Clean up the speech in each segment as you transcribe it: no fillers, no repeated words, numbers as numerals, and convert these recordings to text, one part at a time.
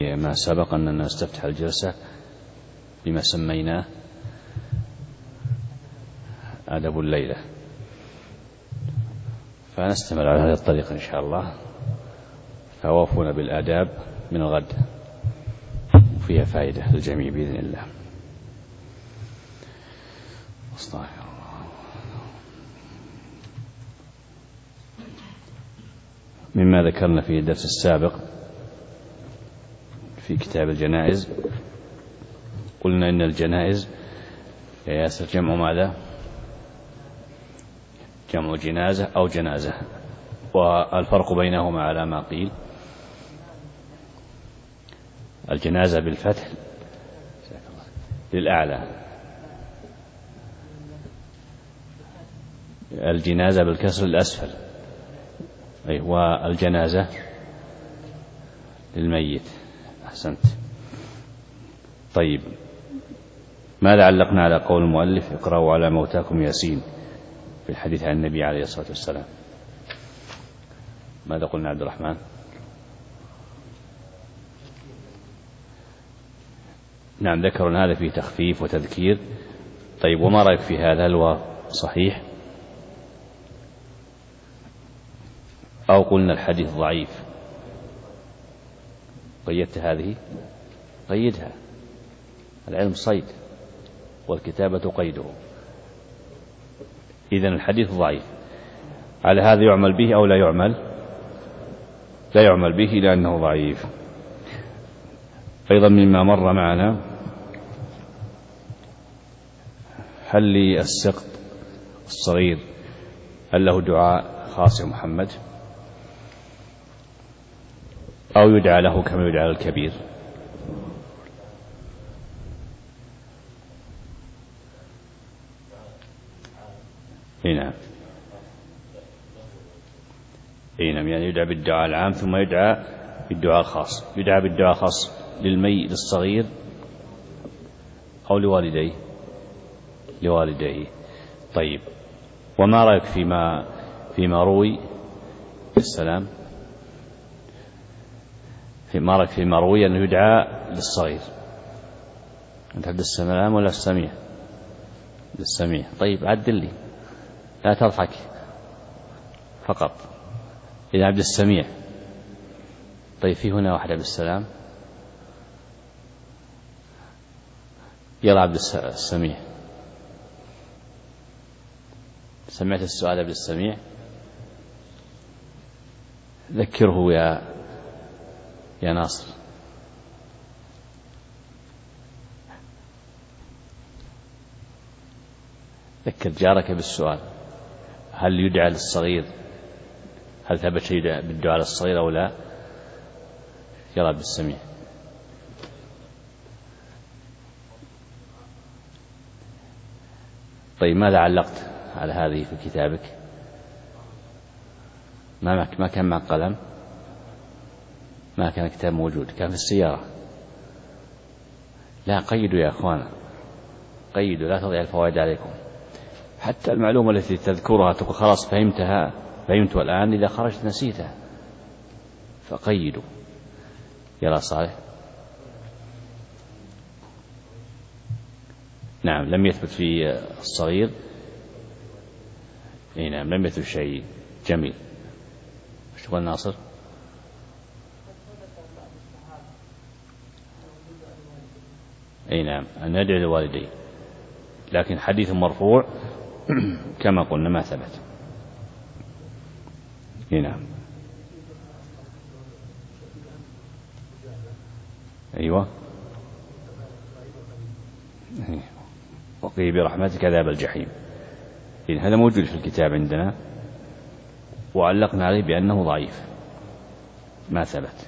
ما سبق أننا نستفتح الجلسة بما سميناه أدب الليلة، فنستمر على هذه الطريقة إن شاء الله، فوافونا بالآداب من الغد وفيها فائدة للجميع بإذن الله. أستغفر الله. مما ذكرنا في الدرس السابق في كتاب الجنائز، قلنا إن الجنائز يا ياسر جمع ماذا؟ جمع جنازة أو جنازة، والفرق بينهما على ما قيل: الجنازة بالفتح للأعلى، الجنازة بالكسر الأسفل، والجنازة للميت. أحسنت. طيب، ماذا علقنا على قول المؤلف اقرأوا على موتاكم ياسين في الحديث عن النبي عليه الصلاة والسلام؟ ماذا قلنا عبد الرحمن؟ نعم، ذكرنا هذا فيه تخفيف وتذكير. طيب، وما رأيك في هذا؟ هل هو صحيح أو قلنا الحديث ضعيف؟ قيدت هذه؟ قيدها، العلم صيد والكتابة قيده. إذن الحديث ضعيف، على هذا يعمل به أو لا يعمل؟ لا يعمل به لأنه ضعيف. أيضا مما مر معنا: هل للسقط الصغير هل له دعاء خاص يا محمد، أو يدعى له كما يدعى للكبير؟ نعم، يعني يدعى بالدعاء العام ثم يدعى بالدعاء الخاص. يدعى بالدعاء الخاص للميت الصغير أو لوالديه؟ لوالديه. طيب، وما رأيك فيما روي السلام؟ ما رأيك فيما روي أنه يدعى للصغير؟ أنت عبد السلام ولا السميع؟ للسميع. طيب، عدل لي، لا تضحك فقط. إذا عبد السميع. طيب، في هنا واحد عبد السلام، يلا عبد السميع. سمعت السؤال عبد السميع؟ ذكره يا ناصر. ذكر جارك بالسؤال: هل يدعى للصغير؟ هل ثبت شيء بالدعاء للصغير أو لا؟ يلا عبد السميع. طيب، ماذا علقت على هذه في كتابك؟ ما كان معك قلم؟ ما كان كتاب موجود، كان في السيارة. لا، قيدوا يا أخوانا، قيدوا، لا تضيع الفوائد عليكم. حتى المعلومة التي تذكرها تقول خلاص فهمتها الآن، إذا خرجت نسيتها، فقيدوا. يلا صالح. نعم، لم يثبت في الصغير. نعم، لم يثبت شيء. جميل. ايش تقول ناصر؟ نعم، أن ندعو لوالديه، لكن حديث مرفوع كما قلنا ما ثبت. نعم. أيوة. وقي برحمتك عذاب الجحيم. هذا موجود في الكتاب عندنا، وعلقنا عليه بأنه ضعيف ما ثبت.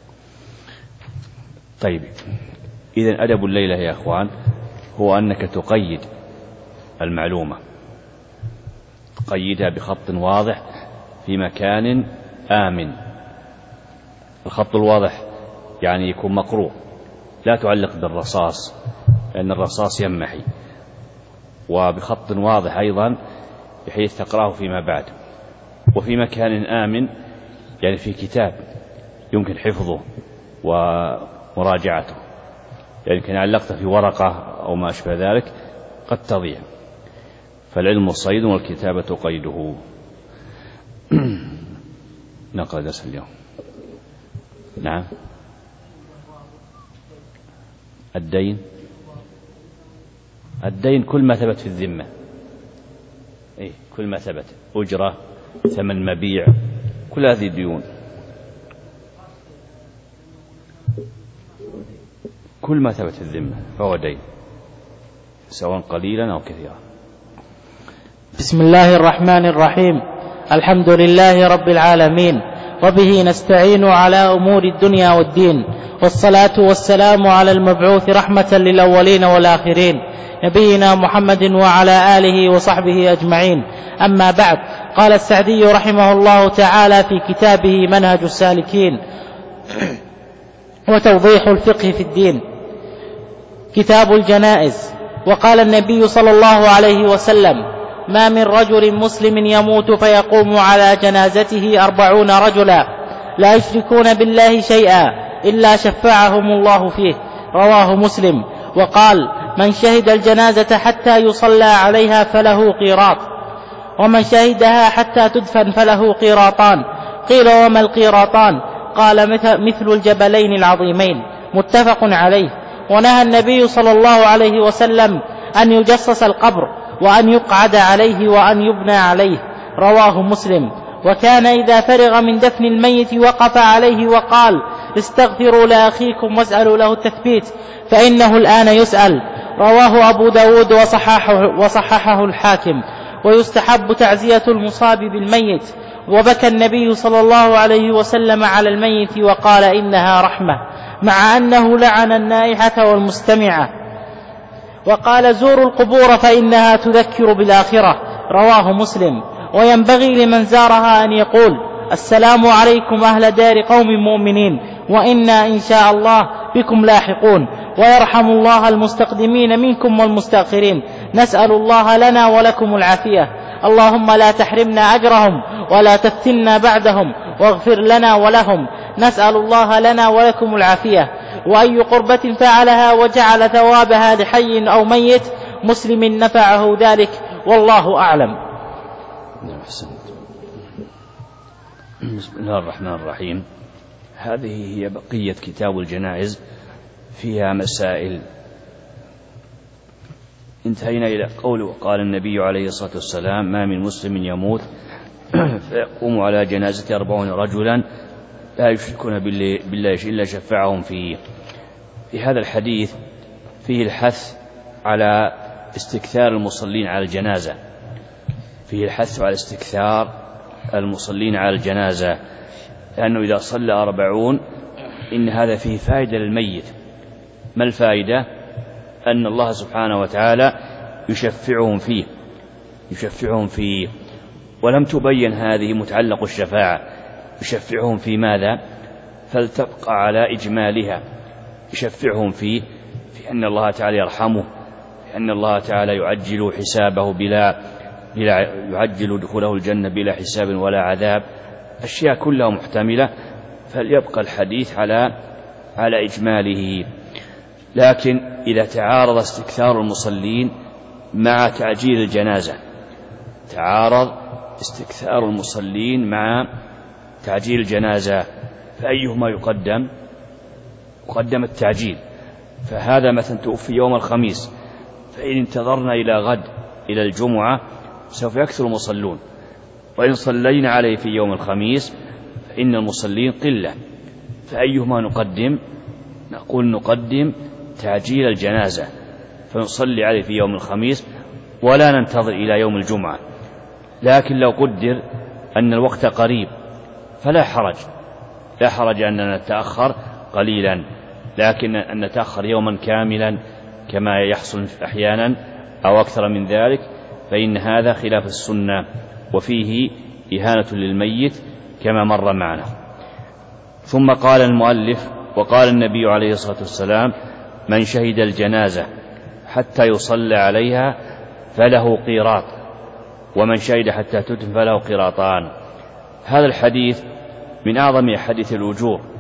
طيب، إذن أدب الليلة يا أخوان هو أنك تقيد المعلومة، تقيدها بخط واضح في مكان آمن. الخط الواضح يعني يكون مقروء، لا تعلق بالرصاص لأن الرصاص يمحي، وبخط واضح أيضا بحيث تقرأه فيما بعد، وفي مكان آمن يعني في كتاب يمكن حفظه مراجعته، يعني كان علقت في ورقة أو ما أشبه ذلك قد تضيع. فالعلم صيد والكتابة قيده. نقرأ درس اليوم. نعم. الدين كل ما ثبت في الذمة، كل ما ثبت، أجرة، ثمن مبيع، كل هذه الديون، كل ما ثبت في الذمة فهو دين، سواء قليلا أو كثيرا. بسم الله الرحمن الرحيم. الحمد لله رب العالمين، وبه نستعين على أمور الدنيا والدين، والصلاة والسلام على المبعوث رحمة للأولين والآخرين، نبينا محمد وعلى آله وصحبه أجمعين. أما بعد، قال السعدي رحمه الله تعالى في كتابه منهج السالكين وتوضيح الفقه في الدين، كتاب الجنائز. وقال النبي صلى الله عليه وسلم: ما من رجل مسلم يموت فيقوم على جنازته 40 رجلا لا يشركون بالله شيئا إلا شفعهم الله فيه، رواه مسلم. وقال: من شهد الجنازة حتى يصلى عليها فله قيراط، ومن شهدها حتى تدفن فله قيراطان. قيل: وما القيراطان؟ قال: مثل الجبلين العظيمين، متفق عليه. ونهى النبي صلى الله عليه وسلم أن يجصص القبر، وأن يقعد عليه، وأن يبنى عليه، رواه مسلم. وكان إذا فرغ من دفن الميت وقف عليه وقال: استغفروا لأخيكم واسألوا له التثبيت فإنه الآن يسأل، رواه أبو داود وصححه الحاكم. ويستحب تعزية المصاب بالميت. وبكى النبي صلى الله عليه وسلم على الميت وقال: إنها رحمة، مع أنه لعن النائحة والمستمعة، وقال: زوروا القبور فإنها تذكر بالآخرة، رواه مسلم. وينبغي لمن زارها أن يقول: السلام عليكم أهل دار قوم مؤمنين، وإنا إن شاء الله بكم لاحقون، ويرحم الله المستقدمين منكم والمستأخرين، نسأل الله لنا ولكم العافية، اللهم لا تحرمنا أجرهم ولا تفتنا بعدهم، واغفر لنا ولهم، نسأل الله لنا ولكم العافية. وأي قربة فعلها وجعل ثوابها لحي أو ميت مسلم نفعه ذلك، والله أعلم. بسم الله الرحمن الرحيم. هذه هي بقية كتاب الجنائز، فيها مسائل. انتهينا إلى قوله: وقال النبي عليه الصلاة والسلام: ما من مسلم يموت فيقوم على جنازة 40 رجلا لا يشركون بالله إلا شفعهم فيه. في هذا الحديث فيه الحث على استكثار المصلين على الجنازة، فيه الحث على استكثار المصلين على الجنازة، لأنه إذا صلى 40 إن هذا فيه فائدة للميت. ما الفائدة؟ أن الله سبحانه وتعالى يشفعهم فيه. ولم تبين هذه متعلق الشفاعة، يشفعهم في ماذا؟ فلتبقى على إجمالها. يشفعهم فيه في أن الله تعالى يرحمه، في أن الله تعالى يعجل حسابه يعجل دخوله الجنة بلا حساب ولا عذاب، أشياء كلها محتملة، فليبقى الحديث على إجماله. لكن إذا تعارض استكثار المصلين مع تعجيل الجنازة، تعارض استكثار المصلين مع تعجيل الجنازة، فأيهما يقدم؟ يقدم التعجيل. فهذا مثلا توفي يوم الخميس، فإن انتظرنا إلى غد إلى الجمعة سوف يكثر المصلون، وإن صلينا عليه في يوم الخميس فإن المصلين قلة، فأيهما نقدم؟ نقول نقدم تعجيل الجنازة، فنصلي عليه في يوم الخميس ولا ننتظر إلى يوم الجمعة. لكن لو قدر أن الوقت قريب فلا حرج أن نتأخر قليلا، لكن أن نتأخر يوما كاملا كما يحصل أحيانا أو أكثر من ذلك فإن هذا خلاف السنة، وفيه إهانة للميت كما مر معنا. ثم قال المؤلف: وقال النبي عليه الصلاة والسلام: من شهد الجنازة حتى يصلى عليها فله قيراط، ومن شهد حتى تدفن فله قيراطان. هذا الحديث من أعظم حديث الأجور،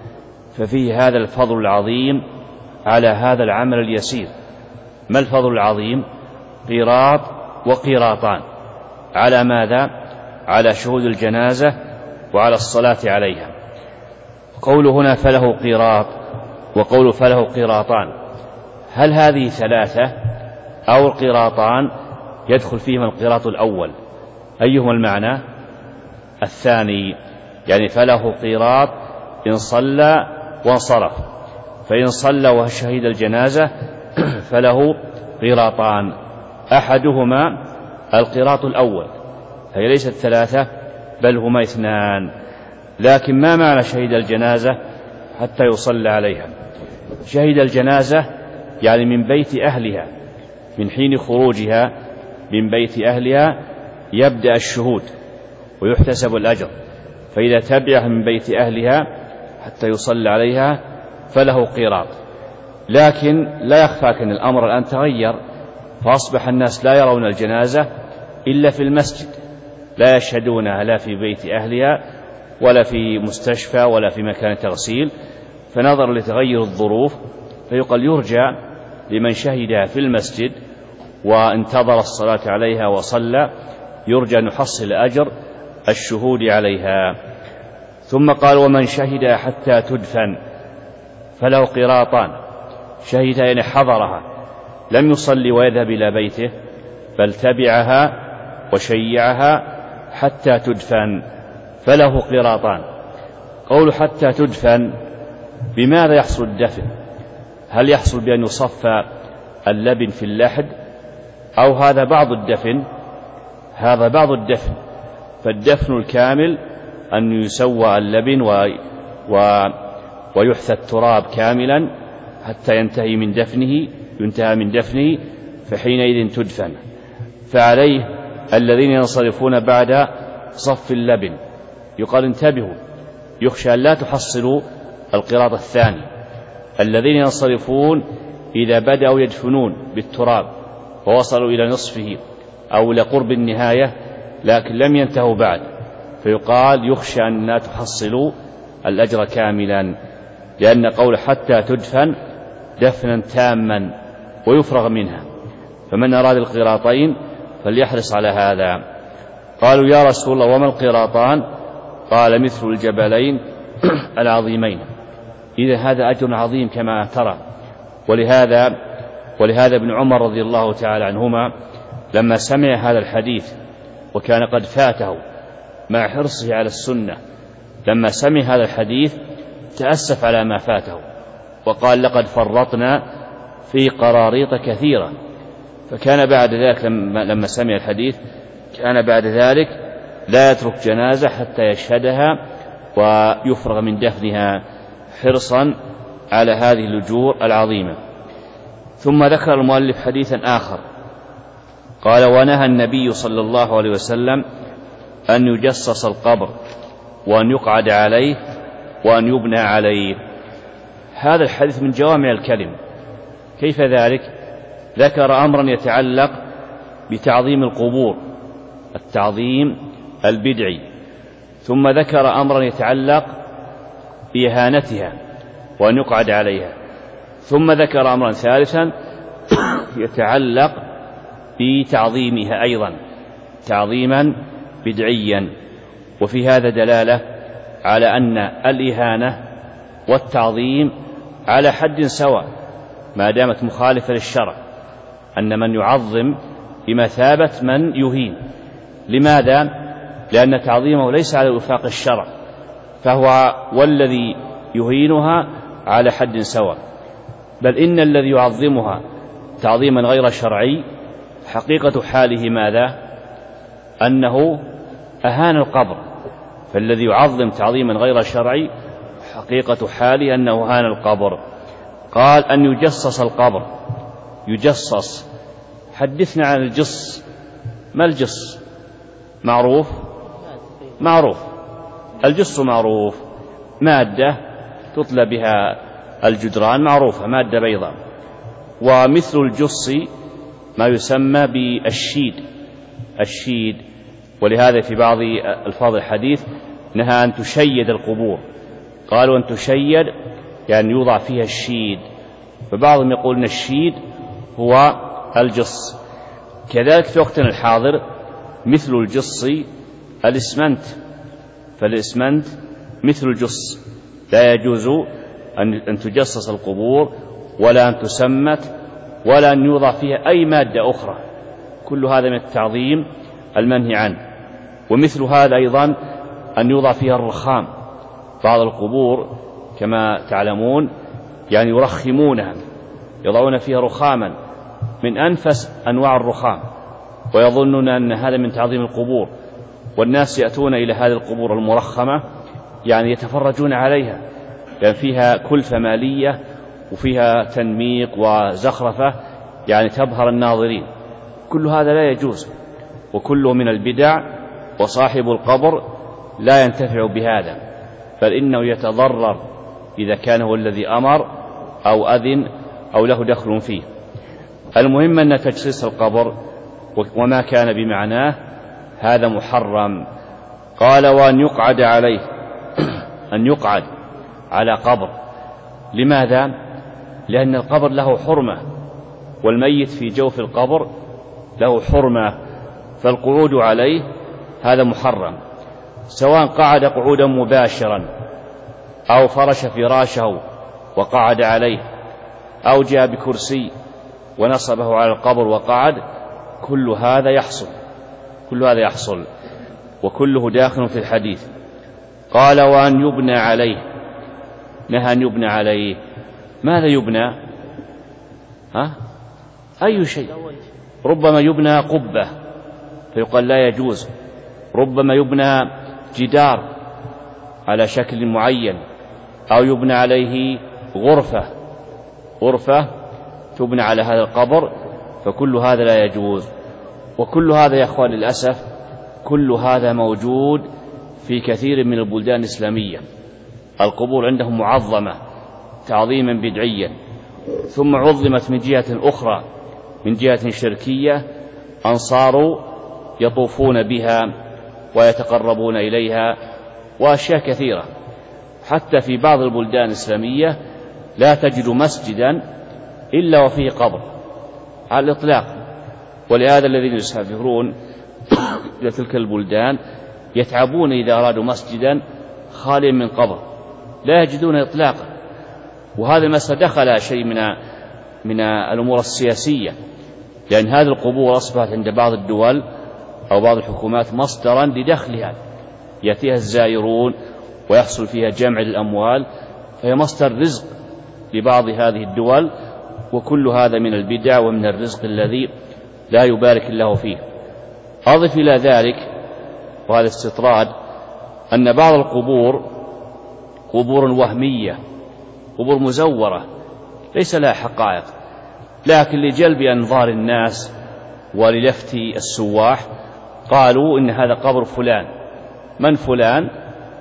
ففيه هذا الفضل العظيم على هذا العمل اليسير. ما الفضل العظيم؟ قيراط وقيراطان. على ماذا؟ على شهود الجنازة وعلى الصلاة عليها. قوله هنا فله قيراط وقوله فله قيراطان، هل هذه ثلاثة أو القيراطان يدخل فيهما القيراط الأول؟ أيهما المعنى؟ الثاني، يعني فله قيراط إن صلى وانصرف، فإن صلى وشهد الجنازة فله قيراطان، أحدهما القيراط الأول، هي ليست ثلاثة بل هما اثنان. لكن ما معنى شهد الجنازة حتى يصلى عليها؟ شهد الجنازة يعني من بيت أهلها، من حين خروجها من بيت أهلها يبدأ الشهود ويحتسب الأجر، فإذا تبعها من بيت أهلها حتى يصلى عليها فله قيراط. لكن لا يخفاك أن الأمر الآن تغير، فأصبح الناس لا يرون الجنازة إلا في المسجد، لا يشهدونها لا في بيت أهلها ولا في مستشفى ولا في مكان تغسيل، فنظر لتغير الظروف فيقال يرجع لمن شهدها في المسجد وانتظر الصلاة عليها وصلى، يرجى أن يحصل أجر الشهود عليها. ثم قال ومن شهدها حتى تدفن فله قيراطان. شهدها يعني حضرها، لم يصلي ويذهب إلى بيته بل تبعها وشيعها حتى تدفن فله قيراطان. قول حتى تدفن، بماذا يحصل الدفن؟ هل يحصل بأن يصفى اللبن في اللحد، أو هذا بعض الدفن؟ هذا بعض الدفن، فالدفن الكامل أن يسوى اللبن ويحثى التراب كاملا حتى ينتهي من دفنه فحينئذ تدفن. فعليه الذين ينصرفون بعد صف اللبن يقال انتبهوا، يخشى أن لا تحصلوا القيراط الثاني. الذين ينصرفون إذا بدأوا يدفنون بالتراب ووصلوا إلى نصفه أو إلى قرب النهاية لكن لم ينتهوا بعد، فيقال يخشى أن لا تحصلوا الأجر كاملا، لأن قول حتى تدفن دفنا تاما ويفرغ منها، فمن أراد القيراطين فليحرص على هذا. قالوا يا رسول الله وما القيراطان؟ قال مثل الجبلين العظيمين. إذا هذا أجر عظيم كما ترى. ولهذا ابن عمر رضي الله تعالى عنهما لما سمع هذا الحديث وكان قد فاته مع حرصه على السنة، لما سمع هذا الحديث تأسف على ما فاته وقال لقد فرطنا في قراريط كثيرة. فكان بعد ذلك لما سمع الحديث كان بعد ذلك لا يترك جنازة حتى يشهدها ويفرغ من دفنها حرصا على هذه الأجور العظيمة. ثم ذكر المؤلف حديثا آخر قال ونهى النبي صلى الله عليه وسلم أن يجصص القبر وأن يقعد عليه وأن يبنى عليه. هذا الحديث من جوامع الكلم. كيف ذلك؟ ذكر أمرا يتعلق بتعظيم القبور، التعظيم البدعي، ثم ذكر أمرا يتعلق بإهانتها وأن يقعد عليها، ثم ذكر أمرا ثالثا يتعلق بتعظيمها أيضا تعظيما بدعيا. وفي هذا دلالة على أن الإهانة والتعظيم على حد سواء ما دامت مخالفة للشرع، أن من يعظم بمثابة من يهين. لماذا؟ لأن تعظيمه ليس على وفاق الشرع، فهو والذي يهينها على حد سواء، بل إن الذي يعظمها تعظيما غير شرعي حقيقة حاله ماذا؟ أنه أهان القبر. فالذي يعظم تعظيما غير شرعي حقيقة حاله أنه أهان القبر. قال أن يجصص القبر. يجصص، حدثنا عن الجص. ما الجص؟ معروف الجص معروف، مادة تطلى بها الجدران معروفة، مادة بيضاء. ومثل الجص ما يسمى بالشيد. ولهذا في بعض ألفاظ الحديث نهى أن تشيد القبور، قالوا أن تشيد يعني يوضع فيها الشيد، فبعضهم يقول أن الشيد هو الجص. كذلك في وقتنا الحاضر مثل الجص الإسمنت، فالإسمنت مثل الجص، لا يجوز أن تجصص القبور ولا أن تسمت ولا أن يوضع فيها أي مادة أخرى، كل هذا من التعظيم المنهي عنه. ومثل هذا أيضا أن يوضع فيها الرخام، بعض القبور كما تعلمون يعني يرخمونها، يضعون فيها رخاما من أنفس أنواع الرخام، ويظنون أن هذا من تعظيم القبور، والناس يأتون إلى هذه القبور المرخمة يعني يتفرجون عليها، لأن فيها كلفة مالية وفيها تنميق وزخرفة يعني تبهر الناظرين. كل هذا لا يجوز وكله من البدع، وصاحب القبر لا ينتفع بهذا، بل إنه يتضرر إذا كان هو الذي أمر أو أذن أو له دخل فيه. المهم أن تجسيس القبر وما كان بمعناه هذا محرم. قال وأن يقعد عليه، أن يقعد على قبر. لماذا؟ لأن القبر له حرمة، والميت في جوف القبر له حرمة، فالقعود عليه هذا محرم، سواء قعد قعودا مباشرا أو فرش فراشه وقعد عليه أو جاء بكرسي ونصبه على القبر وقعد، كل هذا يحصل، كل هذا يحصل، وكله داخل في الحديث. قال وأن يبنى عليه، نهى أن يبنى عليه. ماذا يبنى؟ أي شيء. ربما يبنى قبة فيقال لا يجوز، ربما يبنى جدار على شكل معين، أو يبنى عليه غرفة تبنى على هذا القبر، فكل هذا لا يجوز. وكل هذا يا أخوان للأسف كل هذا موجود في كثير من البلدان الإسلامية، القبور عندهم معظمة تعظيما بدعيا، ثم عظمت من جهة أخرى من جهة شركية، أنصار يطوفون بها ويتقربون إليها وأشياء كثيرة. حتى في بعض البلدان الإسلامية لا تجد مسجدا إلا وفيه قبر على الإطلاق، ولهذا الذين يسافرون إلى تلك البلدان يتعبون إذا أرادوا مسجدا خاليا من قبر، لا يجدون إطلاقا. وهذا المسألة دخل شيء من الأمور السياسية، لأن هذه القبور أصبحت عند بعض الدول أو بعض الحكومات مصدرا لدخلها، يأتيها الزائرون ويحصل فيها جمع للأموال، فهي مصدر رزق لبعض هذه الدول، وكل هذا من البدع ومن الرزق الذي لا يبارك الله فيه. أضف إلى ذلك، وهذا استطراد، أن بعض القبور قبور وهمية، قبور مزورة ليس لها حقائق، لكن لجلب أنظار الناس وللفت السواح قالوا إن هذا قبر فلان. من فلان؟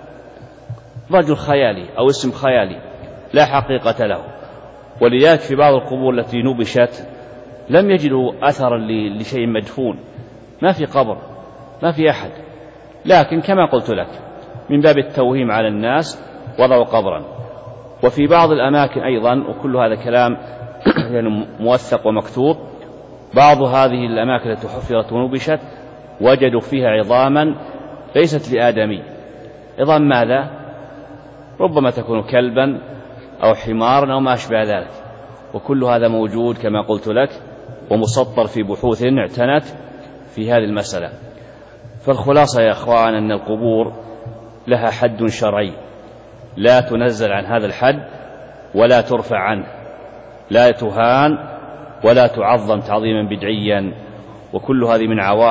رجل خيالي أو اسم خيالي لا حقيقة له. ولذلك في بعض القبور التي نبشت لم يجدوا أثرا لشيء مدفون، ما في قبر، ما في أحد، لكن كما قلت لك من باب التوهيم على الناس وضعوا قبرا. وفي بعض الأماكن أيضا، وكل هذا كلام يعني موثق ومكتوب، بعض هذه الأماكن التي حفرت ونبشت وجدوا فيها عظاما ليست لآدمي. عظام ماذا؟ ربما تكون كلبا أو حمارا أو ما أشبه ذلك. وكل هذا موجود كما قلت لك ومسطر في بحوث اعتنت في هذه المسألة. فالخلاصة يا أخوان أن القبور لها حد شرعي لا تنزل عن هذا الحد ولا ترفع عنه، لا تهان ولا تعظم تعظيما بدعيا. وكل هذه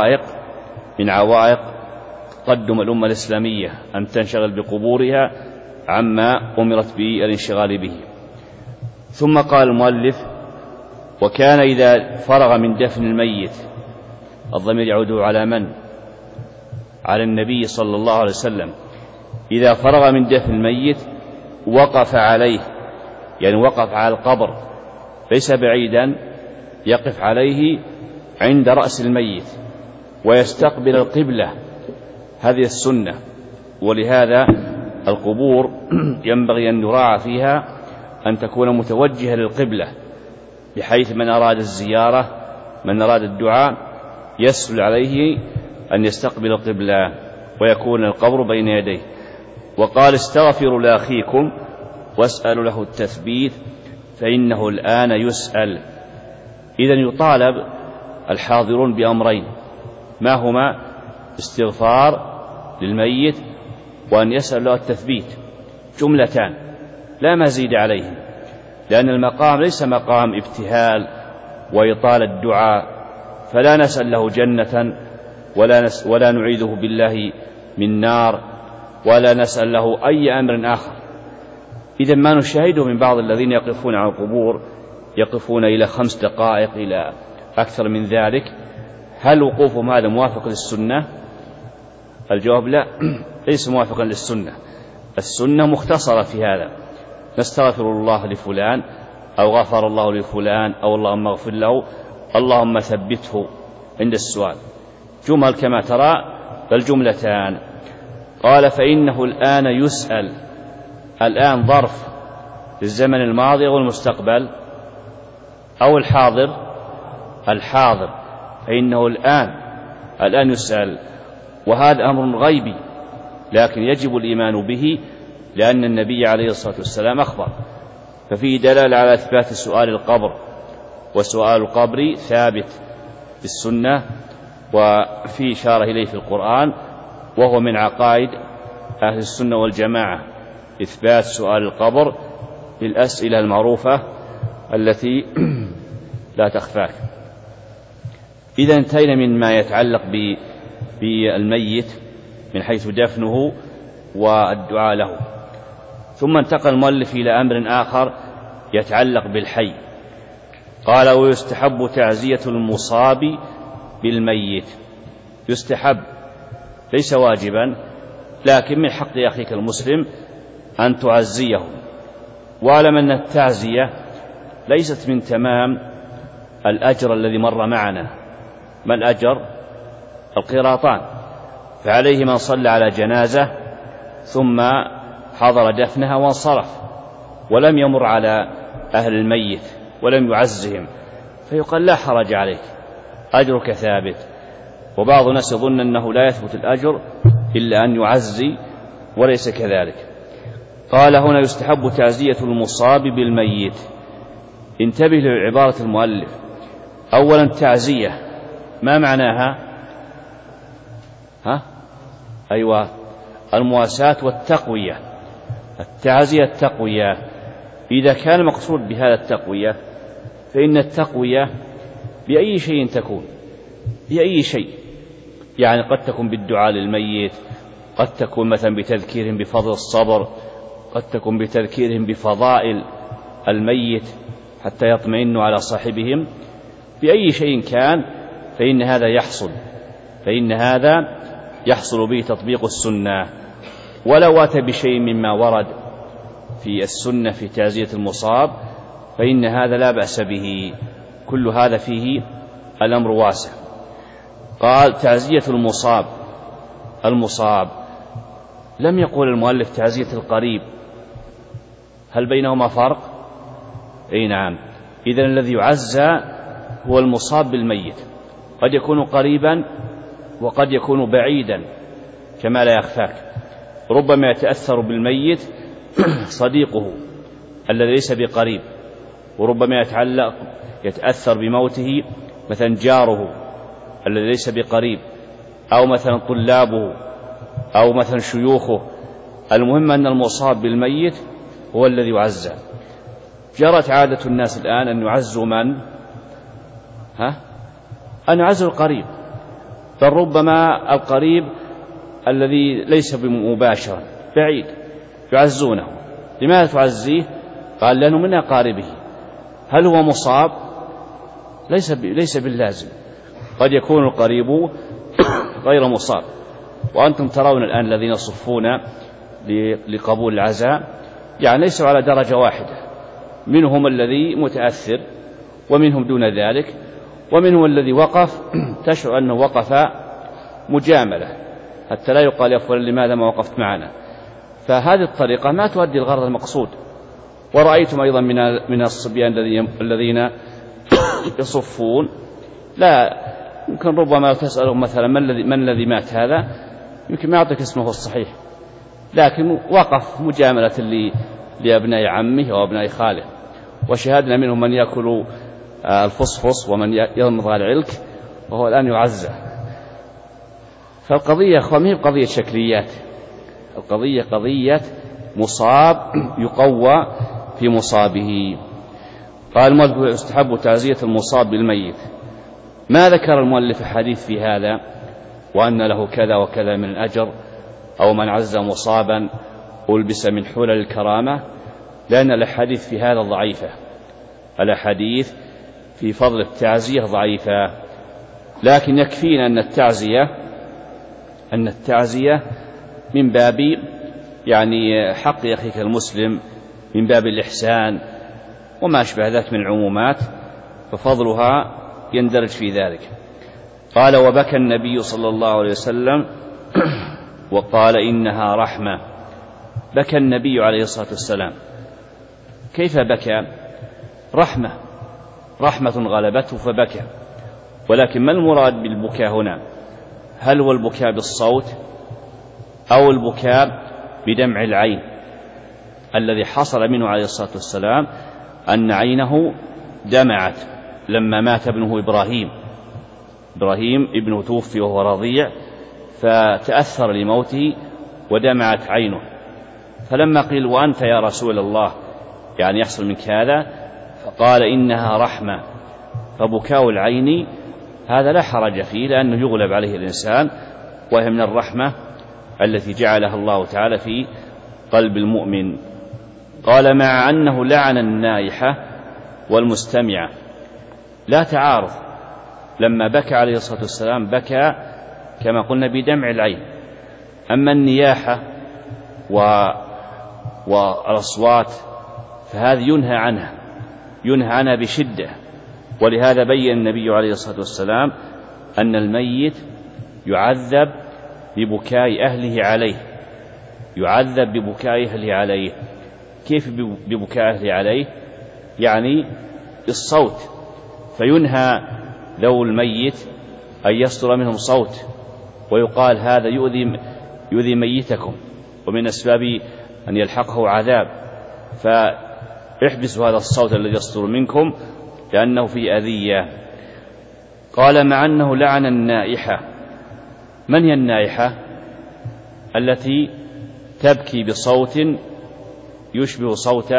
من عوائق قدم الأمة الإسلامية أن تنشغل بقبورها عما أمرت بالانشغال به. ثم قال المؤلف: وكان إذا فرغ من دفن الميت، الضمير يعود على من؟ على النبي صلى الله عليه وسلم. إذا فرغ من دفن الميت وقف عليه، يعني وقف على القبر ليس بعيدا، يقف عليه عند رأس الميت ويستقبل القبلة، هذه السنة. ولهذا القبور ينبغي أن يراعى فيها أن تكون متوجهة للقبلة، بحيث من أراد الزيارة من أراد الدعاء يسهل عليه أن يستقبل القبلة ويكون القبر بين يديه. وقال استغفروا لأخيكم واسألوا له التثبيت فإنه الآن يسأل. إذن يطالب الحاضرون بأمرين، ما هما؟ استغفار للميت وأن يسأل له التثبيت، جملتان لا مزيد عليهم، لأن المقام ليس مقام ابتهال وإطالة الدعاء، فلا نسأل له جنة ولا نعيذه بالله من نار ولا نسأل له أي أمر آخر. إذا ما نشاهده من بعض الذين يقفون على القبور يقفون إلى 5 دقائق إلى أكثر من ذلك، هل وقوفهم هذا موافق للسنة؟ الجواب لا، ليس موافقا للسنة. السنة مختصرة في هذا، نستغفر الله لفلان أو غفر الله لفلان أو اللهم اغفر له، اللهم ثبته عند السؤال، جمل كما ترى بل جملتان. قال فإنه الآن يسأل، الآن ظرف للزمن الماضي أو المستقبل أو الحاضر، فإنه الآن يسأل، وهذا أمر غيبي لكن يجب الإيمان به لأن النبي عليه الصلاة والسلام أخبر، ففيه دلالة على إثبات سؤال القبر، وسؤال القبر ثابت في السنة وفي إشارة إليه في القرآن، وهو من عقائد أهل السنة والجماعة إثبات سؤال القبر بالأسئلة المعروفة التي لا تخفاك. إذا انتهينا من ما يتعلق بالميت من حيث دفنه والدعاء له، ثم انتقل المؤلف إلى أمر آخر يتعلق بالحي. قال ويستحب تعزية المصاب بالميت، يستحب ليس واجبا، لكن من حق أخيك المسلم أن تعزيه. واعلم أن التعزية ليست من تمام الأجر الذي مر معنا. ما الأجر؟ القيراطان، فعليه من صلى على جنازة ثم حضر دفنها وانصرف ولم يمر على أهل الميت ولم يعزهم، فيقال لا حرج عليك، أجرك ثابت. وبعض الناس يظن أنه لا يثبت الأجر إلا أن يعزي، وليس كذلك. قال هنا يستحب تعزية المصاب بالميت. انتبه لعبارة المؤلف. أولا تعزية ما معناها؟ أيوة، المواساة والتقوية. التعزية التقوية، إذا كان مقصود بهذا التقوية فإن التقوية بأي شيء تكون، بأي شيء، يعني قد تكون بالدعاء للميت، قد تكون مثلا بتذكيرهم بفضل الصبر، قد تكون بتذكيرهم بفضائل الميت حتى يطمئنوا على صاحبهم. بأي شيء كان فإن هذا يحصل به تطبيق السنة. ولو أتى بشيء مما ورد في السنة في تعزية المصاب فإن هذا لا بأس به، كل هذا فيه الأمر واسع. قال تعزية المصاب، لم يقول المؤلف تعزية القريب، هل بينهما فرق؟ أي نعم. إذن الذي يعزى هو المصاب بالميت، قد يكون قريبا وقد يكون بعيدا كما لا يخفاك. ربما يتأثر بالميت صديقه الذي ليس بقريب، وربما يتأثر بموته مثلا جاره الذي ليس بقريب، أو مثلا طلابه، أو مثلا شيوخه. المهم أن المصاب بالميت هو الذي يعزى. جرت عادة الناس الآن أن يعزوا من؟ أن يعزوا القريب، بل ربما القريب الذي ليس بمباشرة، بعيد، يعزونه. لماذا تعزيه؟ قال لأنه من أقاربه. هل هو مصاب؟ ليس باللازم، قد يكون القريب غير مصاب. وأنتم ترون الآن الذين يصفون لقبول العزاء يعني ليسوا على درجة واحدة، منهم الذي متأثر ومنهم دون ذلك، ومنهم الذي وقف تشعر أنه وقف مجاملة حتى لا يقال يا فلان لماذا ما وقفت معنا. فهذه الطريقة ما تؤدي الغرض المقصود، ورأيتم أيضا من الصبيان الذين يصفون، لا يمكن ربما تسألهم مثلا من الذي مات هذا، يمكن ما يعطيك اسمه الصحيح، لكن وقف مجاملة لأبناء عمه وأبناء خاله. وشاهدنا منهم من يأكل الفصفص ومن يمضغ العلك وهو الآن يعزى. فالقضية ما هي قضية شكليات، القضية قضية مصاب يقوى في مصابه. قال المؤلف يستحب تعزية المصاب بالميت. ما ذكر المؤلف حديث في هذا وأن له كذا وكذا من الأجر، أو من عز مصابا ألبس من حلل الكرامة، لأن الأحاديث في هذا ضعيفة، الأحاديث في فضل التعزية ضعيفة. لكن يكفينا أن التعزية من باب يعني حق أخيك المسلم، من باب الإحسان وما أشبه ذلك من العمومات، ففضلها يندرج في ذلك. قال وبكى النبي صلى الله عليه وسلم وقال إنها رحمة. بكى النبي عليه الصلاة والسلام. كيف بكى؟ رحمة غلبته فبكى. ولكن ما المراد بالبكاء هنا؟ هل هو البكاء بالصوت أو البكاء بدمع العين الذي حصل منه عليه الصلاة والسلام أن عينه دمعت لما مات ابنه إبراهيم ابنه توفي وهو رضيع، فتأثر لموته ودمعت عينه. فلما قيل وأنت يا رسول الله يعني يحصل منك هذا، فقال إنها رحمة. فبكاء العين هذا لا حرج فيه، لأنه يغلب عليه الإنسان، وهي من الرحمة التي جعلها الله تعالى في قلب المؤمن. قال مع أنه لعن النائحة والمستمعة، لا تعارض. لما بكى عليه الصلاة والسلام بكى كما قلنا بدمع العين. أما النياحة والأصوات فهذه ينهى عنها بشدة. ولهذا بين النبي عليه الصلاة والسلام أن الميت يعذب ببكاء أهله عليه. كيف ببكاء أهله عليه؟ يعني الصوت، فينهى ذو الميت أن يصدر منهم صوت، ويقال هذا يؤذي ميتكم ومن أسباب أن يلحقه عذاب، فاحبسوا هذا الصوت الذي يصدر منكم لأنه في أذية. قال مع أنه لعن النائحة. من هي النائحة؟ التي تبكي بصوت يشبه صوت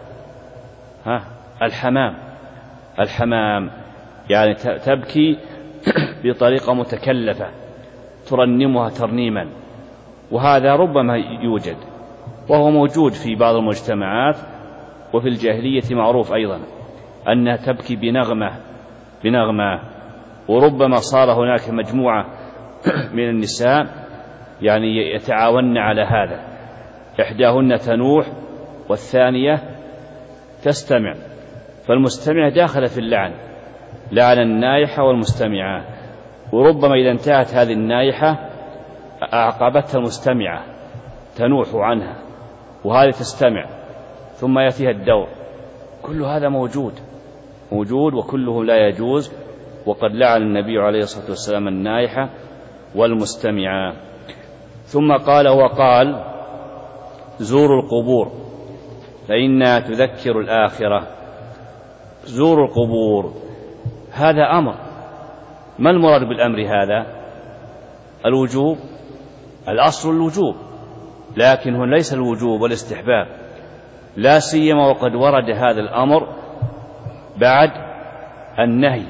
الحمام، يعني تبكي بطريقة متكلفة ترنمها ترنيما. وهذا ربما يوجد، وهو موجود في بعض المجتمعات، وفي الجاهلية معروف أيضا أنها تبكي بنغمة. وربما صار هناك مجموعة من النساء يعني يتعاون على هذا، إحداهن تنوح والثانية تستمع، فالمستمع داخل في لعن النائحة والمستمعة. وربما إذا انتهت هذه النائحة أعقبتها المستمعة تنوح عنها، وهذه تستمع، ثم يأتيها الدور. كل هذا موجود وكله لا يجوز، وقد لعن النبي عليه الصلاة والسلام النائحة والمستمعة. ثم قال وقال زوروا القبور فإنها تذكر الآخرة. زوروا القبور هذا أمر. ما المراد بالأمر هذا؟ الوجوب، الأصل الوجوب، لكن هو ليس الوجوب والاستحباب، لا سيما وقد ورد هذا الأمر بعد النهي،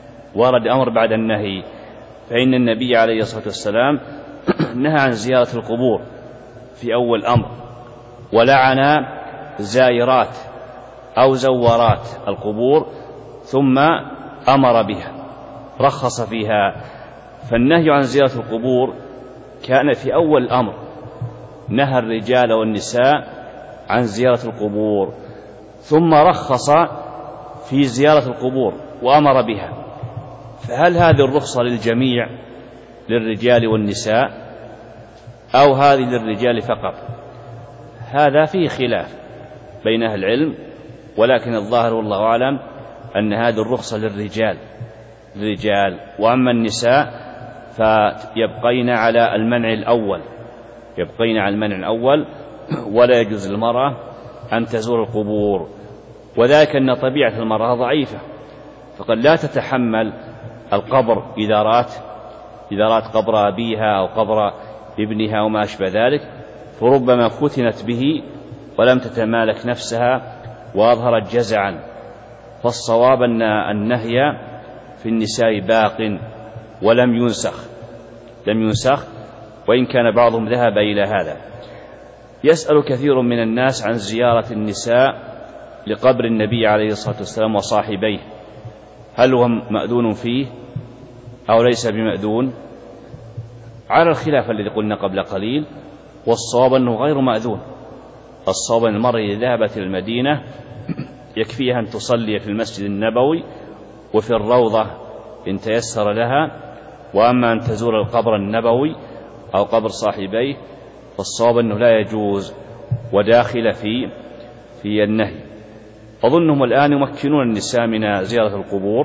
فإن النبي عليه الصلاة والسلام نهى عن زيارة القبور في أول الأمر، ولعن زائرات أو زوارات القبور، ثم أمر بها، رخص فيها. فالنهي عن زيارة القبور كان في أول الأمر، نهى الرجال والنساء عن زيارة القبور، ثم رخص في زيارة القبور وأمر بها. فهل هذه الرخصة للجميع للرجال والنساء، أو هذه للرجال فقط؟ هذا فيه خلاف، بين أهل العلم، ولكن الظاهر والله أعلم أن هذه الرخصة للرجال، وأما النساء فيبقين على المنع الأول، ولا يجوز للمرأة أن تزور القبور، وذلك أن طبيعة المرأة ضعيفة، فقد لا تتحمل القبر إذا رأت قبر أبيها أو قبر ابنها وما أشبه ذلك، فربما فتنت به ولم تتمالك نفسها وأظهرت جزعا. فالصواب أن النهي في النساء باق ولم ينسخ، وإن كان بعضهم ذهب إلى هذا. يسأل كثير من الناس عن زيارة النساء لقبر النبي عليه الصلاة والسلام وصاحبيه، هل هو مأذون فيه أو ليس بمأذون؟ على الخلاف الذي قلنا قبل قليل، والصواب أنه غير مأذون. الصواب أن المرأة إذا ذهبت إلى المدينة يكفيها أن تصلي في المسجد النبوي وفي الروضة إن تيسر لها، وأما أن تزور القبر النبوي أو قبر صاحبيه فالصواب أنه لا يجوز وداخل في النهي. أظنهم الآن يمكنون النساء من زيارة القبور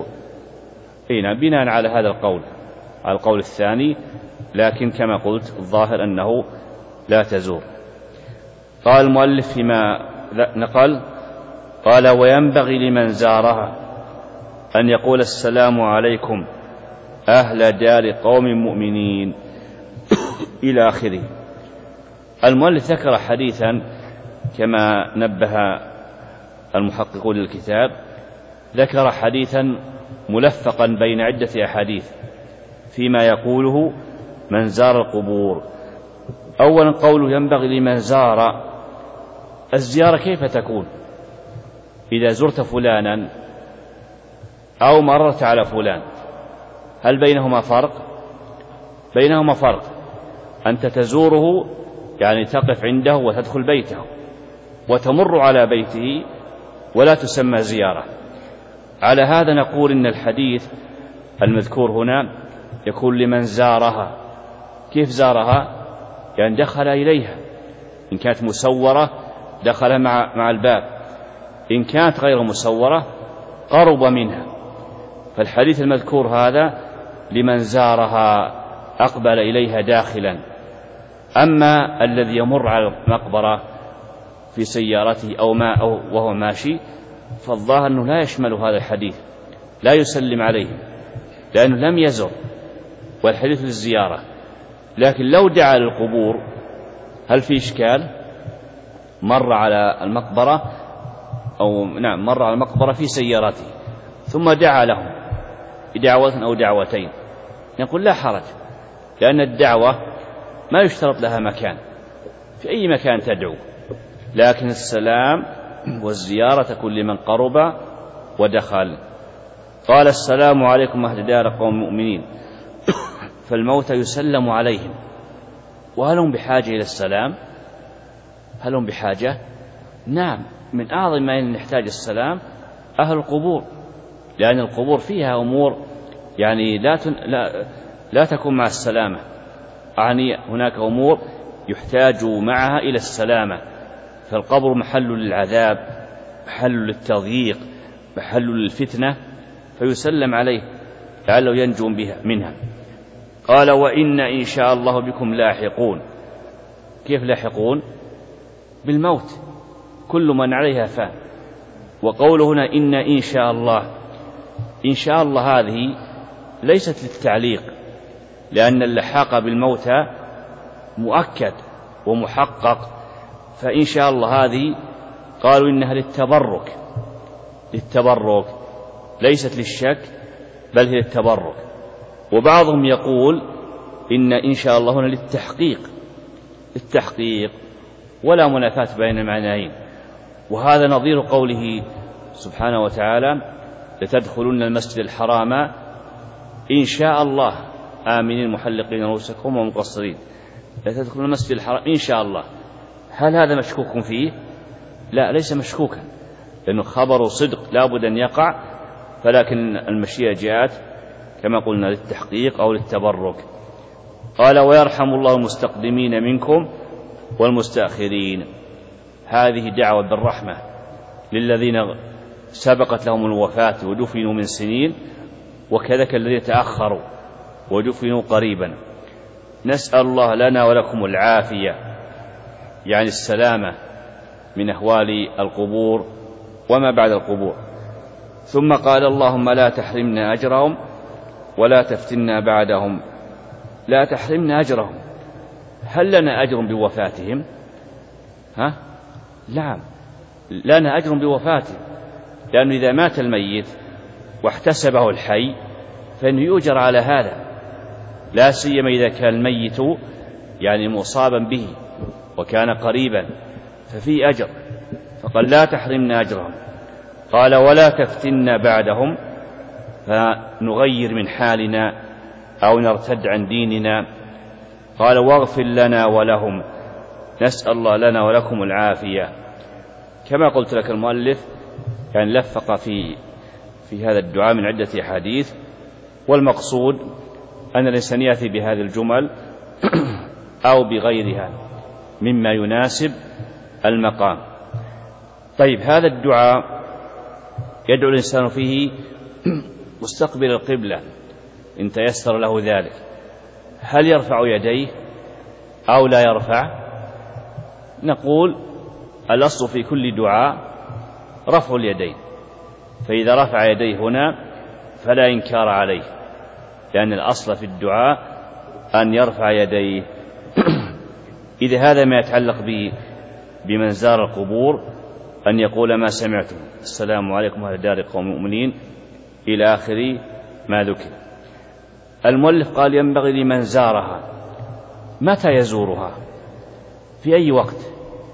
بناء على هذا القول، على القول الثاني، لكن كما قلت الظاهر أنه لا تزور. قال المؤلف فيما نقل، قال: وينبغي لمن زارها أن يقول السلام عليكم أهل دار قوم مؤمنين إلى آخره. المؤلف ذكر حديثا كما نبه المحققون للكتاب، ذكر حديثا ملفقا بين عدة أحاديث فيما يقوله من زار القبور. أولا قوله ينبغي لمن زار، الزيارة كيف تكون؟ إذا زرت فلانا أو مررت على فلان، هل بينهما فرق؟ بينهما فرق. أنت تزوره يعني تقف عنده وتدخل بيته وتمر على بيته ولا تسمى زيارة. على هذا نقول إن الحديث المذكور هنا يكون لمن زارها. كيف زارها؟ يعني دخل إليها، إن كانت مسورة دخل مع الباب، إن كانت غير مسورة قرب منها. فالحديث المذكور هذا لمن زارها أقبل إليها داخلا. أما الذي يمر على المقبرة في سيارته أو وهو ماشي فالظاهر أنه لا يشمل هذا الحديث، لا يسلم عليه لأنه لم يزر، والحديث للزيارة. لكن لو دعا للقبور هل في إشكال؟ مر على المقبرة مر على المقبرة في سيارته ثم دعا لهم بدعوة أو دعوتين، نقول لا حرج، لأن الدعوة ما يشترط لها مكان، في أي مكان تدعو، لكن السلام والزيارة تكون لمن قرب ودخل. قال: السلام عليكم أهل دار قوم مؤمنين. فالموتى يسلم عليهم، وهل هم بحاجة إلى السلام؟ هل هم بحاجة؟ نعم، من أعظم ما نحتاج السلام أهل القبور، لأن القبور فيها أمور يعني لا تكون مع السلامة، يعني هناك أمور يحتاج معها إلى السلامة. فالقبر محل للعذاب، محل للتضييق، محل للفتنة، فيسلم عليه لعله ينجو منها. قال: وإن إن شاء الله بكم لاحقون. كيف لاحقون؟ بالموت، كل من عليها فان. وقوله هنا إن شاء الله، إن شاء الله هذه ليست للتعليق، لأن اللحاق بالموتى مؤكد ومحقق، فإن شاء الله هذه قالوا إنها للتبرك ليست للشك بل هي للتبرك. وبعضهم يقول إن شاء الله هنا للتحقيق، ولا منافاة بين المعنيين. وهذا نظير قوله سبحانه وتعالى: لتدخلن المسجد الحرام إن شاء الله آمنين محلقين رؤوسكم ومقصرين. لتدخلن المسجد الحرام إن شاء الله. هل هذا مشكوك فيه؟ لا، ليس مشكوكا، لأنه خبر صدق لا بد أن يقع، فلكن المشيئة جاءت كما قلنا للتحقيق أو للتبرك. قال: ويرحم الله المستقدمين منكم والمستأخرين. هذه دعوة بالرحمة للذين سبقت لهم الوفاة ودفنوا من سنين، وكذلك الذين تأخروا ودفنوا قريبا. نسأل الله لنا ولكم العافية، يعني السلامة من أهوال القبور وما بعد القبور. ثم قال اللهم لا تحرمنا أجرهم ولا تفتنا بعدهم. لا تحرمنا أجرهم، هل لنا أجر بوفاتهم؟ نعم، لنا أجر بوفاتهم، لأنه إذا مات الميت واحتسبه الحي فإنه يؤجر على هذا، لا سيما إذا كان الميت يعني مصابا به وكان قريبا ففي أجر. فقال لا تحرمنا أجرهم. قال ولا تفتنا بعدهم، فنغير من حالنا أو نرتد عن ديننا. قال واغفر لنا ولهم. نسأل الله لنا ولكم العافية. كما قلت لك المؤلف كان لفق في هذا الدعاء من عدة أحاديث، والمقصود أن الإنسان يأتي بهذه الجمل أو بغيرها مما يناسب المقام. طيب، هذا الدعاء يدعو الإنسان فيه مستقبل القبلة إن تيسر له ذلك. هل يرفع يديه أو لا يرفع؟ نقول الأصل في كل دعاء رفع اليدين، فإذا رفع يديه هنا فلا إنكار عليه، لأن الأصل في الدعاء أن يرفع يديه. إذا هذا ما يتعلق بمن زار القبور أن يقول ما سمعتم السلام عليكم أهل دار قوم مؤمنين إلى آخر ما ذكر. المؤلف قال ينبغي لمن زارها. متى يزورها؟ في أي وقت؟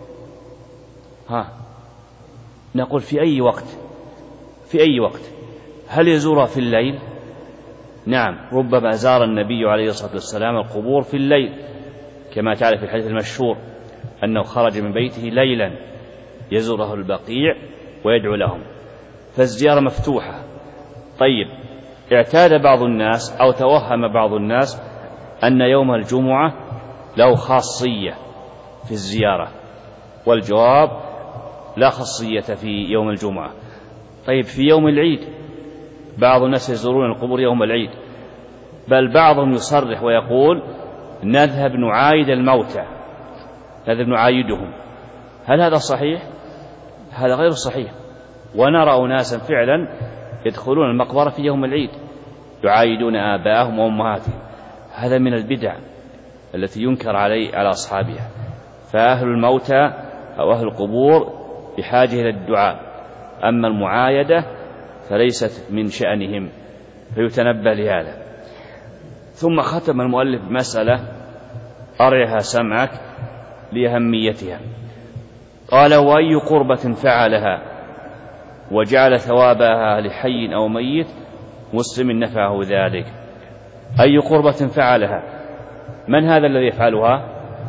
نقول في أي وقت. في أي وقت؟ هل يزورها في الليل؟ نعم، ربما زار النبي عليه الصلاة والسلام القبور في الليل، كما تعرف في الحديث المشهور أنه خرج من بيته ليلا يزور أهل البقيع ويدعو لهم، فالزيارة مفتوحة. طيب، اعتاد بعض الناس أو توهم بعض الناس أن يوم الجمعة له خاصية في الزيارة، والجواب لا خاصية في يوم الجمعة. طيب، في يوم العيد بعض الناس يزورون القبور يوم العيد، بل بعضهم يصرح ويقول نذهب نعايد الموتى، نذهب نعايدهم. هل هذا صحيح؟ هذا غير صحيح. ونرى أناسا فعلا يدخلون المقبرة في يوم العيد يعايدون آباءهم وأمهاتهم. هذا من البدع التي ينكر على أصحابها. فأهل الموتى أو أهل القبور بحاجة إلى الدعاء، أما المعايدة فليست من شأنهم، فيتنبه لهذا. ثم ختم المؤلف بمسألة أرعها سمعك لأهميتها. قال وأي قربة فعلها وجعل ثوابها لحي أو ميت مسلم نفعه ذلك. أي قربة فعلها، من هذا الذي يفعلها؟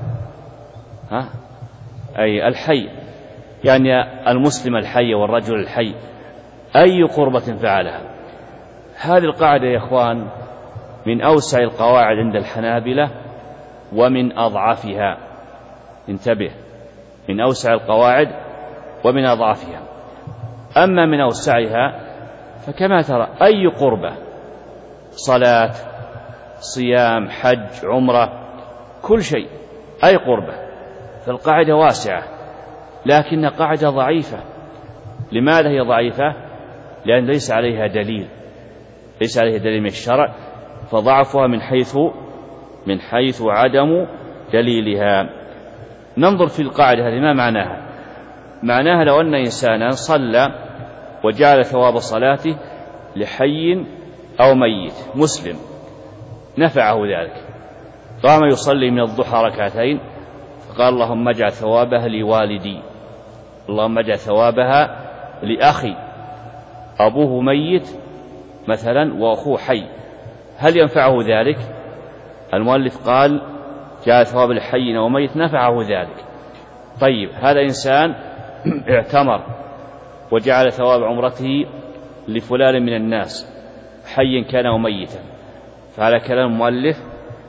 أي الحي، يعني المسلم الحي والرجل الحي. أي قربة فعلها، هذه القاعدة يا إخوان من أوسع القواعد عند الحنابلة ومن أضعفها. انتبه، من أوسع القواعد ومن أضعفها. أما من أوسعها فكما ترى أي قربة، صلاة، صيام، حج، عمرة، كل شيء أي قربة، فالقاعدة واسعة، لكن قاعدة ضعيفة. لماذا هي ضعيفة؟ لأن ليس عليها دليل، ليس عليها دليل من الشرع، فضعفها من حيث عدم دليلها. ننظر في القاعدة هذه ما معناها. معناها لو أن إنسانا صلى وجعل ثواب صلاته لحي أو ميت مسلم نفعه ذلك. قام يصلي من الضحى ركعتين فقال اللهم اجعل ثوابها لوالدي، اللهم اجعل ثوابها لأخي، أبوه ميت مثلا وأخوه حي، هل ينفعه ذلك؟ المؤلف قال جعل ثواب الحي أو ميت نفعه ذلك. طيب، هذا إنسان اعتمر وجعل ثواب عمرته لفلان من الناس حيا كان أو ميتا، فعلى كلام المؤلف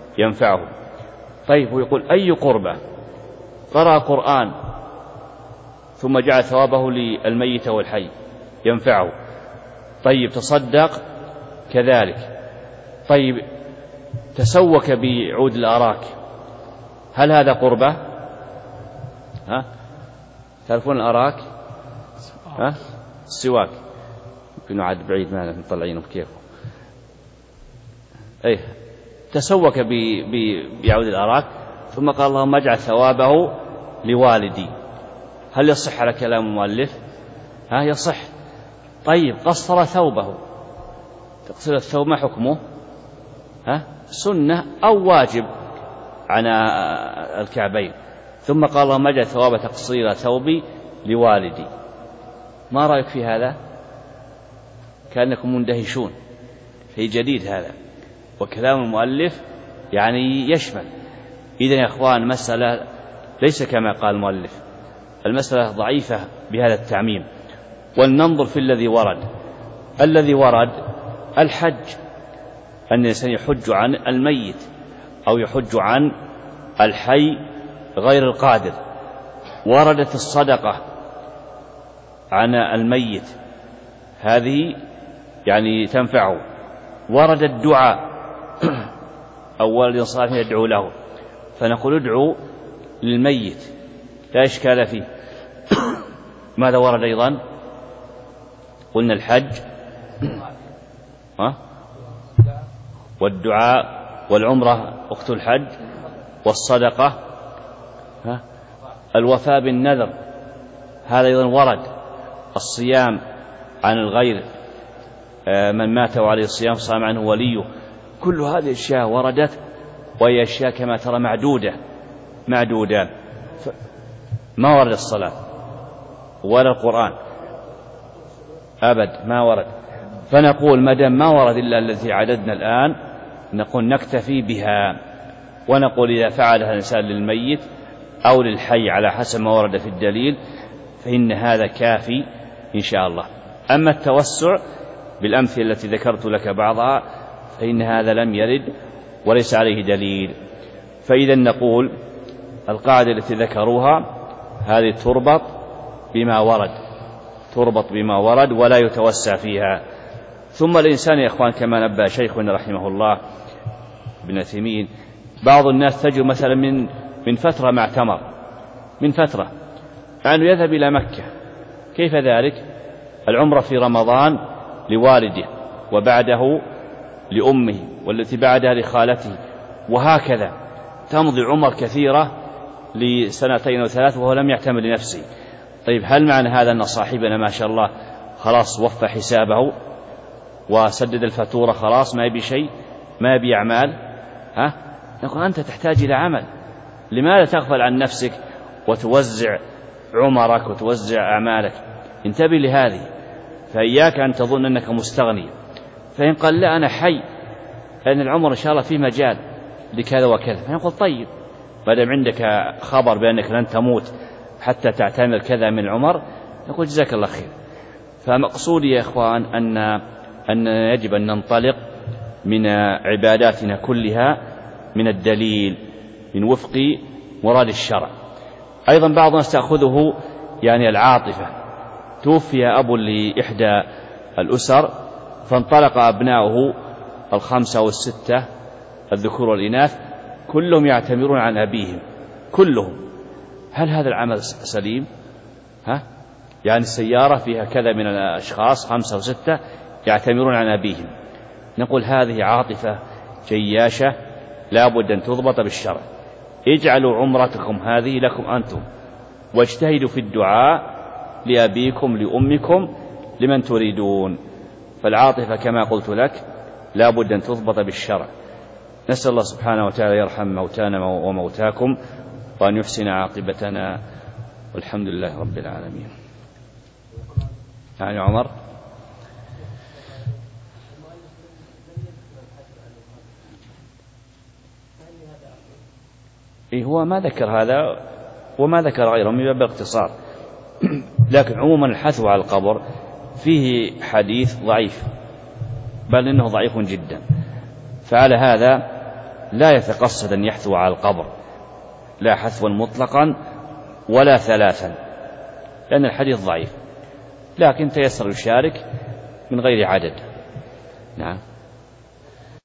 ينفعه. طيب، ويقول أي قربة، قرأ قرآن ثم جعل ثوابه للميت والحي ينفعه. طيب تصدق كذلك. طيب تسوك بعود الأراك، هل هذا قربة؟ تعرفون الأراك؟ السواك، يمكن عاد بعيد ما نطلعينه كيف. تسوك بعود الأراك ثم قال اللهم اجعل ثوابه لوالدي. هل يصح على كلام المؤلف؟ يصح. طيب قصر ثوبه، تقصير الثوب ما حكمه؟ سنة أو واجب عن الكعبين. ثم قال اللهم اجعل ثواب تقصير ثوبي لوالدي. ما رأيك في هذا؟ كأنكم مندهشون، في جديد هذا، وكلام المؤلف يعني يشمل. إذن يا أخوان مسألة ليس كما قال المؤلف، المسألة ضعيفة بهذا التعميم. ولننظر في الذي ورد. الذي ورد الحج، أن الإنسان يحج عن الميت أو يحج عن الحي غير القادر. وردت الصدقة عن الميت، هذه يعني تنفعه. ورد الدعاء أو ولد صالح يدعو له، فنقول ادعوا للميت لا إشكال فيه. ماذا ورد أيضا؟ قلنا الحج والدعاء والعمرة أخت الحج والصدقة، الوفاء بالنذر هذا أيضا ورد. الصيام عن الغير، من مات وعليه الصيام صام عنه وليه. كل هذه الأشياء وردت، وهي أشياء كما ترى معدودة. ما ورد الصلاة ولا القرآن أبد، ما ورد. فنقول مدام ما ورد إلا الذي عددنا الآن، نقول نكتفي بها، ونقول إذا فعلها الإنسان للميت أو للحي على حسب ما ورد في الدليل فإن هذا كافي إن شاء الله. أما التوسع بالأمثلة التي ذكرت لك بعضها فإن هذا لم يرد وليس عليه دليل. فإذا نقول القاعدة التي ذكروها هذه تربط بما ورد ولا يتوسع فيها. ثم الإنسان يا إخوان كما نبه شيخنا رحمه الله ابن عثيمين، بعض الناس تجد مثلا من فترة ما اعتمر، من فترة أنه يذهب إلى مكة. كيف ذلك؟ العمرة في رمضان لوالده، وبعده لأمه، والتي بعدها لخالته، وهكذا تمضي عمر كثيرة لسنتين أو ثلاث وهو لم يعتمر لنفسه. طيب هل معنى هذا أن صاحبنا ما شاء الله خلاص وفى حسابه وسدد الفاتورة، خلاص ما يبي شيء، ما يبي أعمال؟ نقول أنت تحتاج إلى عمل. لماذا تغفل عن نفسك وتوزع عمرك وتوزع أعمالك؟ انتبه لهذه. فإياك أن تظن أنك مستغني. فإن قال لا أنا حي لأن العمر إن شاء الله في مجال لكذا وكذا، فنقول طيب ما دام عندك خبر بأنك لن تموت حتى تعتمر كذا من العمر، نقول جزاك الله خير. فمقصودي يا إخوان أن يجب أن ننطلق من عباداتنا كلها من الدليل، من وفق مراد الشرع. أيضا بعض الناس تأخذه يعني العاطفة. توفي أب لإحدى الأسر فانطلق أبناؤه 5 أو 6 الذكور والإناث كلهم يعتمرون عن أبيهم كلهم. هل هذا العمل سليم؟ يعني السيارة فيها كذا من الأشخاص 5 أو 6 يعتمرون عن أبيهم. نقول هذه عاطفة جياشة لا بد أن تضبط بالشرع. اجعلوا عمرتكم هذه لكم أنتم، واجتهدوا في الدعاء لأبيكم لأمكم لمن تريدون. فالعاطفة كما قلت لك لا بد أن تضبط بالشرع. نسأل الله سبحانه وتعالى يرحم موتانا وموتاكم وأن يحسن عاقبتنا، والحمد لله رب العالمين. يعني عمر هو ما ذكر هذا وما ذكر غيره من باب الاختصار. لكن عموما الحث على القبر فيه حديث ضعيف، بل إنه ضعيف جدا. فعلى هذا لا يتقصد أن يحثو على القبر، لا حثوا مطلقا ولا ثلاثا، لأن الحديث ضعيف، لكن تيسر يشارك من غير عدد. نعم.